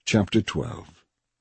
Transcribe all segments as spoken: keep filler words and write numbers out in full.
Chapter twelve.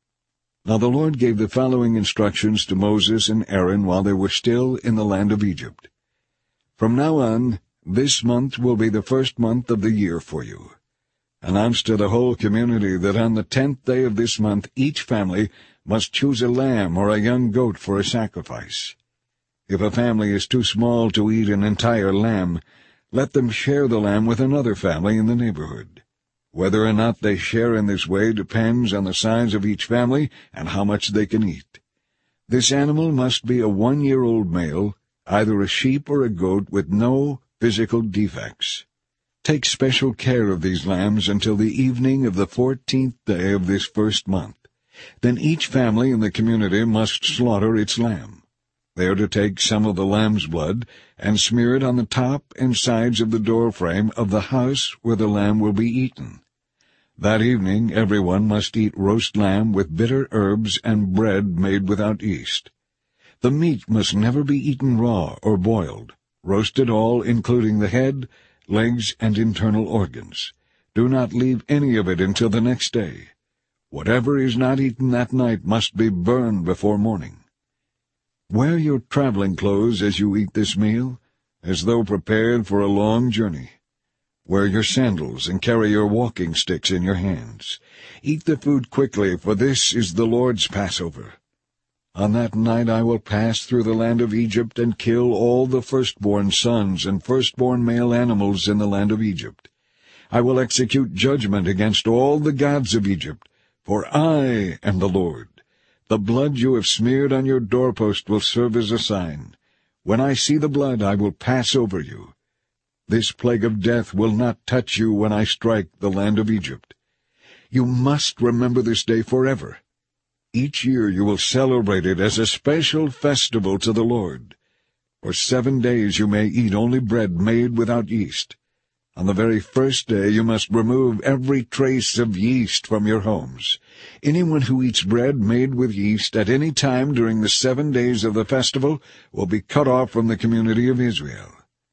Now the Lord gave the following instructions to Moses and Aaron while they were still in the land of Egypt. From now on, this month will be the first month of the year for you. Announce to the whole community that on the tenth day of this month each family must choose a lamb or a young goat for a sacrifice. If a family is too small to eat an entire lamb, let them share the lamb with another family in the neighborhood. Whether or not they share in this way depends on the size of each family and how much they can eat. This animal must be a one-year-old male, either a sheep or a goat with no physical defects. Take special care of these lambs until the evening of the fourteenth day of this first month. Then each family in the community must slaughter its lamb. They are to take some of the lamb's blood and smear it on the top and sides of the doorframe of the house where the lamb will be eaten. That evening everyone must eat roast lamb with bitter herbs and bread made without yeast. The meat must never be eaten raw or boiled. Roast it all, including the head, legs, and internal organs. Do not leave any of it until the next day. Whatever is not eaten that night must be burned before morning. Wear your traveling clothes as you eat this meal, as though prepared for a long journey. Wear your sandals and carry your walking sticks in your hands. Eat the food quickly, for this is the Lord's Passover. On that night I will pass through the land of Egypt and kill all the firstborn sons and firstborn male animals in the land of Egypt. I will execute judgment against all the gods of Egypt, for I am the Lord. The blood you have smeared on your doorpost will serve as a sign. When I see the blood, I will pass over you. This plague of death will not touch you when I strike the land of Egypt. You must remember this day forever. Each year you will celebrate it as a special festival to the Lord. For seven days you may eat only bread made without yeast. On the very first day you must remove every trace of yeast from your homes. Anyone who eats bread made with yeast at any time during the seven days of the festival will be cut off from the community of Israel.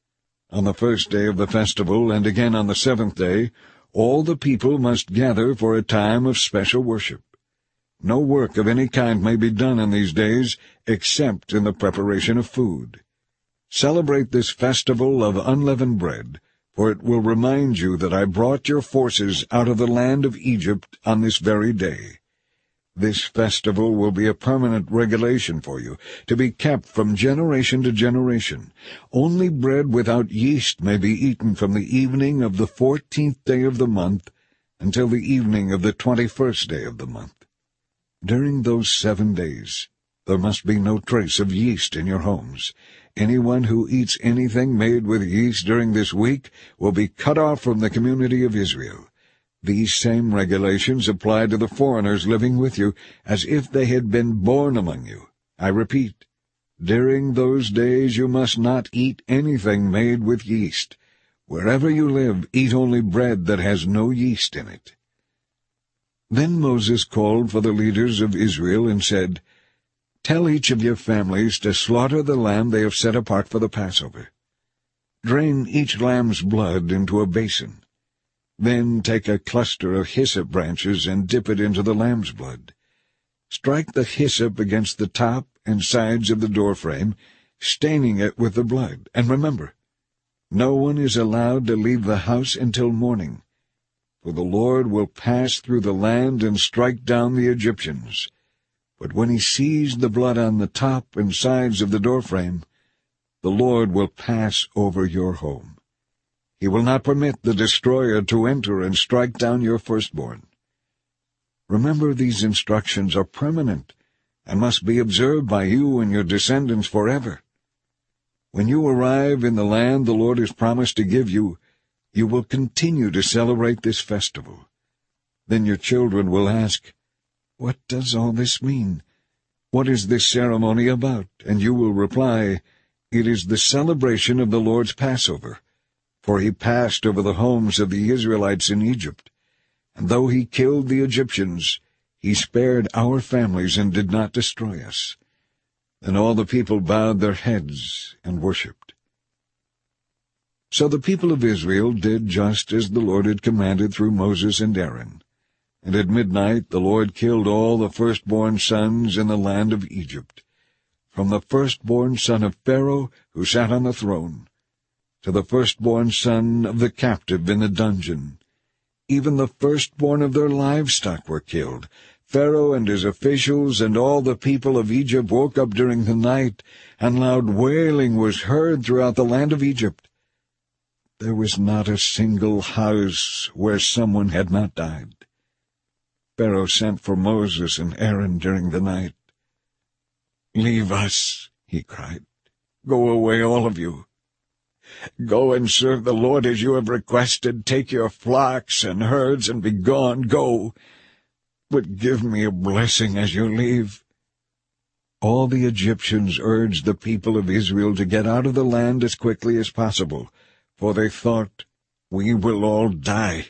On the first day of the festival, and again on the seventh day, all the people must gather for a time of special worship. No work of any kind may be done in these days, except in the preparation of food. Celebrate this festival of unleavened bread, for it will remind you that I brought your forces out of the land of Egypt on this very day. This festival will be a permanent regulation for you, to be kept from generation to generation. Only bread without yeast may be eaten from the evening of the fourteenth day of the month until the evening of the twenty-first day of the month. During those seven days, there must be no trace of yeast in your homes. Anyone who eats anything made with yeast during this week will be cut off from the community of Israel. These same regulations apply to the foreigners living with you, as if they had been born among you. I repeat, during those days you must not eat anything made with yeast. Wherever you live, eat only bread that has no yeast in it. Then Moses called for the leaders of Israel and said, Tell each of your families to slaughter the lamb they have set apart for the Passover. Drain each lamb's blood into a basin. Then take a cluster of hyssop branches and dip it into the lamb's blood. Strike the hyssop against the top and sides of the doorframe, staining it with the blood. And remember, no one is allowed to leave the house until morning, for the Lord will pass through the land and strike down the Egyptians. But when he sees the blood on the top and sides of the doorframe, the Lord will pass over your home. He will not permit the destroyer to enter and strike down your firstborn. Remember, these instructions are permanent and must be observed by you and your descendants forever. When you arrive in the land the Lord has promised to give you, you will continue to celebrate this festival. Then your children will ask, What does all this mean? What is this ceremony about? And you will reply, It is the celebration of the Lord's Passover. For he passed over the homes of the Israelites in Egypt, and though he killed the Egyptians, he spared our families and did not destroy us. Then all the people bowed their heads and worshipped. So the people of Israel did just as the Lord had commanded through Moses and Aaron. And at midnight the Lord killed all the firstborn sons in the land of Egypt, from the firstborn son of Pharaoh, who sat on the throne, to the firstborn son of the captive in the dungeon. Even the firstborn of their livestock were killed. Pharaoh and his officials and all the people of Egypt woke up during the night, and loud wailing was heard throughout the land of Egypt. There was not a single house where someone had not died. Pharaoh sent for Moses and Aaron during the night. "Leave us," he cried. "Go away, all of you. Go and serve the Lord as you have requested. Take your flocks and herds and be gone. Go. But give me a blessing as you leave." All the Egyptians urged the people of Israel to get out of the land as quickly as possible, for they thought, "We will all die."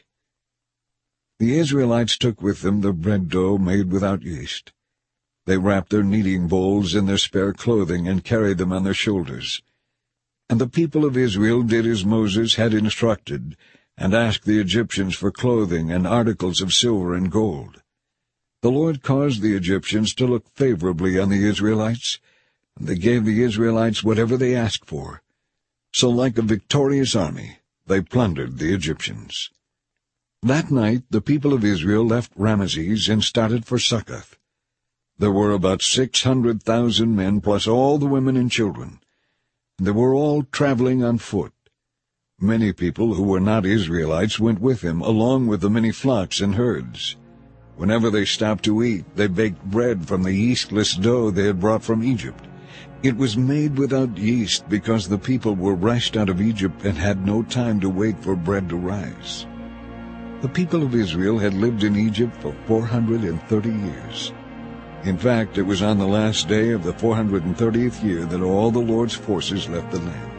The Israelites took with them the bread dough made without yeast. They wrapped their kneading bowls in their spare clothing and carried them on their shoulders. And the people of Israel did as Moses had instructed, and asked the Egyptians for clothing and articles of silver and gold. The Lord caused the Egyptians to look favorably on the Israelites, and they gave the Israelites whatever they asked for. So like a victorious army, they plundered the Egyptians. That night the people of Israel left Ramesses and started for Succoth. There were about six hundred thousand men, plus all the women and children. They were all traveling on foot. Many people who were not Israelites went with him, along with the many flocks and herds. Whenever they stopped to eat, they baked bread from the yeastless dough they had brought from Egypt. It was made without yeast because the people were rushed out of Egypt and had no time to wait for bread to rise. The people of Israel had lived in Egypt for four hundred and thirty years. In fact, it was on the last day of the four hundred and thirtieth year that all the Lord's forces left the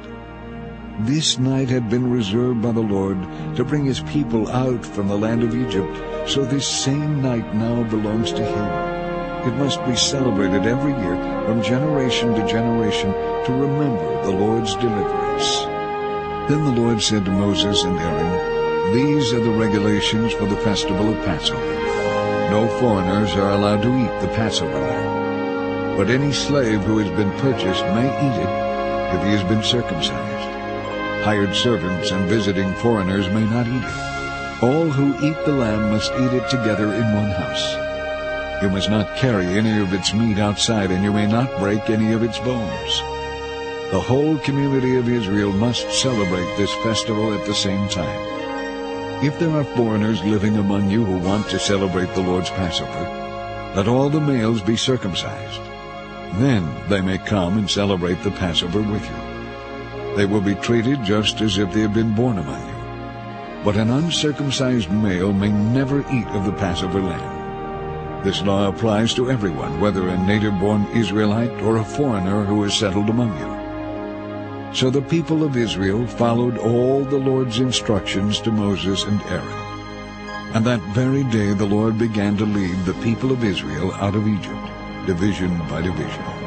land. This night had been reserved by the Lord to bring his people out from the land of Egypt, so this same night now belongs to him. It must be celebrated every year from generation to generation to remember the Lord's deliverance. Then the Lord said to Moses and Aaron, "These are the regulations for the festival of Passover. No foreigners are allowed to eat the Passover lamb, but any slave who has been purchased may eat it if he has been circumcised. Hired servants and visiting foreigners may not eat it. All who eat the lamb must eat it together in one house. You must not carry any of its meat outside, and you may not break any of its bones. The whole community of Israel must celebrate this festival at the same time. If there are foreigners living among you who want to celebrate the Lord's Passover, let all the males be circumcised. Then they may come and celebrate the Passover with you. They will be treated just as if they had been born among you. But an uncircumcised male may never eat of the Passover lamb. This law applies to everyone, whether a native-born Israelite or a foreigner who is settled among you." So the people of Israel followed all the Lord's instructions to Moses and Aaron. And that very day the Lord began to lead the people of Israel out of Egypt, division by division.